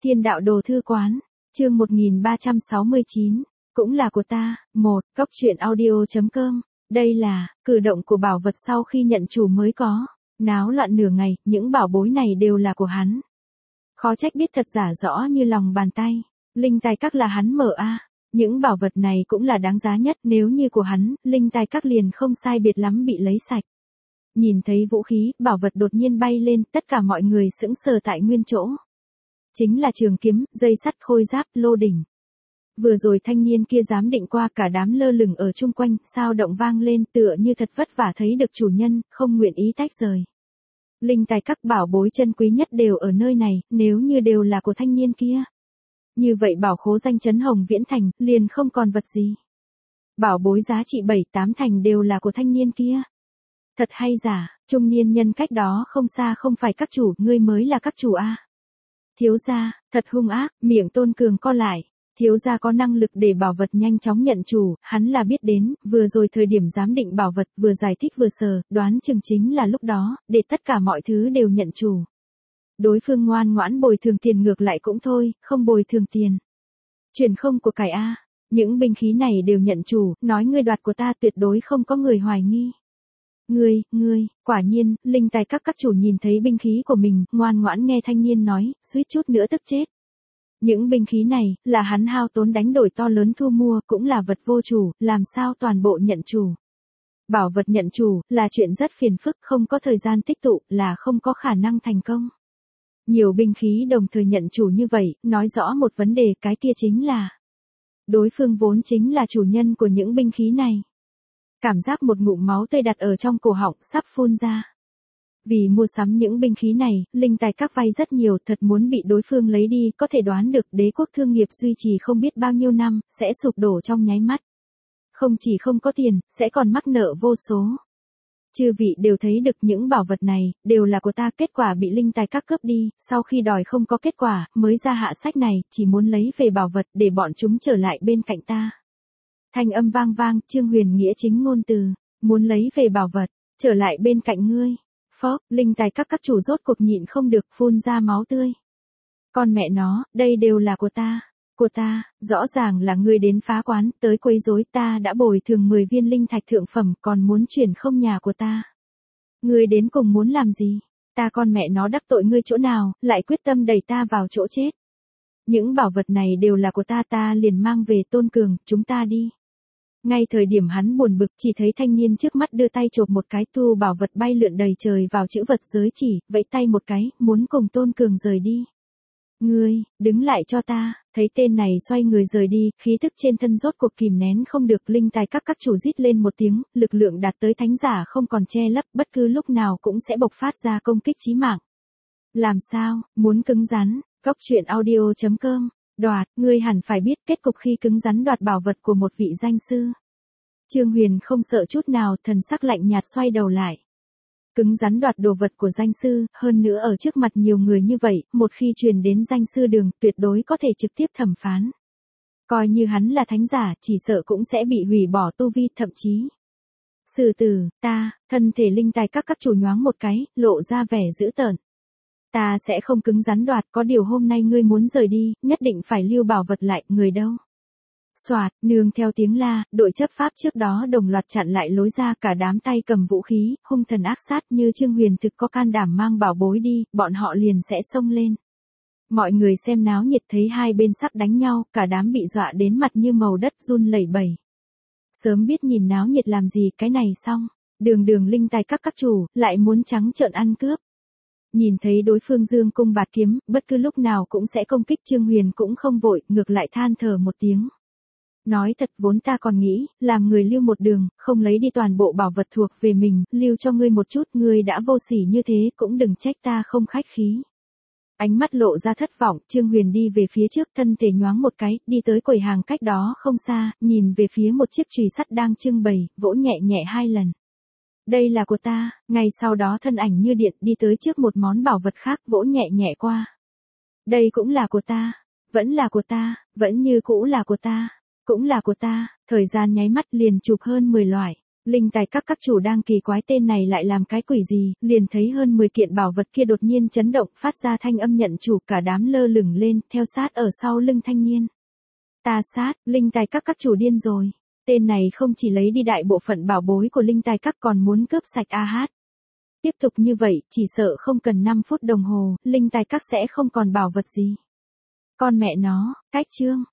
Thiên đạo đồ thư quán, chương 1369, cũng là của ta. Cóc truyện audio.com, đây là cử động của bảo vật sau khi nhận chủ mới có. Náo loạn nửa ngày, những bảo bối này đều là của hắn. Khó trách biết thật giả rõ như lòng bàn tay. Linh tài các là hắn mở a. Những bảo vật này cũng là đáng giá nhất, nếu như của hắn, linh tài các liền không sai biệt lắm bị lấy sạch. Nhìn thấy vũ khí, bảo vật đột nhiên bay lên, tất cả mọi người sững sờ tại nguyên chỗ. Chính là trường kiếm, dây sắt, khôi giáp, lô đỉnh. Vừa rồi thanh niên kia dám định qua, cả đám lơ lửng ở chung quanh, sao động vang lên, tựa như thật vất vả thấy được chủ nhân, không nguyện ý tách rời. Linh tài các bảo bối chân quý nhất đều ở nơi này, nếu như đều là của thanh niên kia. Như vậy bảo khố danh chấn Hồng Viễn Thành, liền không còn vật gì. Bảo bối giá trị 7-8 thành đều là của thanh niên kia. Thật hay giả, trung niên nhân cách đó không xa không phải các chủ, ngươi mới là các chủ a. Thiếu gia, thật hung ác, miệng Tôn Cường co lại. Thiếu gia có năng lực để bảo vật nhanh chóng nhận chủ, hắn là biết đến, vừa rồi thời điểm giám định bảo vật, vừa giải thích vừa sờ, đoán chừng chính là lúc đó, để tất cả mọi thứ đều nhận chủ. Đối phương ngoan ngoãn bồi thường tiền ngược lại cũng thôi, không bồi thường tiền. Chuyển không của cải a, những binh khí này đều nhận chủ, nói ngươi đoạt của ta tuyệt đối không có người hoài nghi. Ngươi, quả nhiên, linh tài các chủ nhìn thấy binh khí của mình, ngoan ngoãn nghe thanh niên nói, suýt chút nữa tức chết. Những binh khí này, là hắn hao tốn đánh đổi to lớn thu mua, cũng là vật vô chủ, làm sao toàn bộ nhận chủ. Bảo vật nhận chủ, là chuyện rất phiền phức, không có thời gian tích tụ, là không có khả năng thành công. Nhiều binh khí đồng thời nhận chủ như vậy, nói rõ một vấn đề, cái kia chính là đối phương vốn chính là chủ nhân của những binh khí này. Cảm giác một ngụm máu tươi đặt ở trong cổ họng, sắp phun ra. Vì mua sắm những binh khí này, linh tài các vay rất nhiều, thật muốn bị đối phương lấy đi, có thể đoán được đế quốc thương nghiệp duy trì không biết bao nhiêu năm, sẽ sụp đổ trong nháy mắt. Không chỉ không có tiền, sẽ còn mắc nợ vô số. Chư vị đều thấy được những bảo vật này, đều là của ta, kết quả bị linh tài các cướp đi, sau khi đòi không có kết quả, mới ra hạ sách này, chỉ muốn lấy về bảo vật để bọn chúng trở lại bên cạnh ta. Thanh âm vang vang, Trương Huyền nghĩa chính ngôn từ, muốn lấy về bảo vật, trở lại bên cạnh ngươi. Phốc, linh tài các chủ rốt cuộc nhịn không được, phun ra máu tươi. Con mẹ nó, đây đều là của ta, rõ ràng là ngươi đến phá quán, tới quấy rối, ta đã bồi thường 10 viên linh thạch thượng phẩm, còn muốn chuyển không nhà của ta. Ngươi đến cùng muốn làm gì? Ta con mẹ nó đắc tội ngươi chỗ nào, lại quyết tâm đẩy ta vào chỗ chết. Những bảo vật này đều là của ta liền mang về Tôn Cường, chúng ta đi. Ngay thời điểm hắn buồn bực, chỉ thấy thanh niên trước mắt đưa tay chộp một cái, thu bảo vật bay lượn đầy trời vào chữ vật giới chỉ, vẫy tay một cái, muốn cùng Tôn Cường rời đi. Ngươi, đứng lại cho ta, thấy tên này xoay người rời đi, khí thức trên thân rốt cuộc kìm nén không được, linh tài các chủ rít lên một tiếng, lực lượng đạt tới thánh giả không còn che lấp, bất cứ lúc nào cũng sẽ bộc phát ra công kích chí mạng. Làm sao, muốn cứng rắn, Cóc truyện audio.com, đoạt, ngươi hẳn phải biết kết cục khi cứng rắn đoạt bảo vật của một vị danh sư. Trương Huyền không sợ chút nào, thần sắc lạnh nhạt xoay đầu lại. Cứng rắn đoạt đồ vật của danh sư, hơn nữa ở trước mặt nhiều người như vậy, một khi truyền đến danh sư đường, tuyệt đối có thể trực tiếp thẩm phán. Coi như hắn là thánh giả, chỉ sợ cũng sẽ bị hủy bỏ tu vi, thậm chí xử tử. Thân thể linh tài các chủ nhoáng một cái, lộ ra vẻ dữ tợn. Ta sẽ không cứng rắn đoạt, có điều hôm nay ngươi muốn rời đi, nhất định phải lưu bảo vật lại, người đâu. Soạt, nương theo tiếng la, đội chấp pháp trước đó đồng loạt chặn lại lối ra, cả đám tay cầm vũ khí, hung thần ác sát, như Trương Huyền thực có can đảm mang bảo bối đi, bọn họ liền sẽ xông lên. Mọi người xem náo nhiệt thấy hai bên sắp đánh nhau, cả đám bị dọa đến mặt như màu đất run lẩy bẩy. Sớm biết nhìn náo nhiệt làm gì, cái này xong, đường linh tài các chủ, lại muốn trắng trợn ăn cướp. Nhìn thấy đối phương dương cung bạt kiếm, bất cứ lúc nào cũng sẽ công kích, Trương Huyền cũng không vội, ngược lại than thở một tiếng. Nói thật, vốn ta còn nghĩ, làm người lưu một đường, không lấy đi toàn bộ bảo vật thuộc về mình, lưu cho ngươi một chút, ngươi đã vô sỉ như thế, cũng đừng trách ta không khách khí. Ánh mắt lộ ra thất vọng, Trương Huyền đi về phía trước, thân thể nhoáng một cái, đi tới quầy hàng cách đó không xa, nhìn về phía một chiếc chùy sắt đang trưng bày, vỗ nhẹ nhẹ 2 lần. Đây là của ta, ngay sau đó thân ảnh như điện đi tới trước một món bảo vật khác, vỗ nhẹ nhẹ qua. Đây cũng là của ta, vẫn là của ta, vẫn như cũ là của ta, cũng là của ta, thời gian nháy mắt liền chụp hơn 10 loại. Linh tài các chủ đang kỳ quái tên này lại làm cái quỷ gì, liền thấy hơn 10 kiện bảo vật kia đột nhiên chấn động, phát ra thanh âm nhận chủ, cả đám lơ lửng lên, theo sát ở sau lưng thanh niên. Ta sát, linh tài các chủ điên rồi. Tên này không chỉ lấy đi đại bộ phận bảo bối của linh tài các còn muốn cướp sạch AH. Tiếp tục như vậy, chỉ sợ không cần 5 phút đồng hồ, linh tài các sẽ không còn bảo vật gì. Con mẹ nó, cách chương.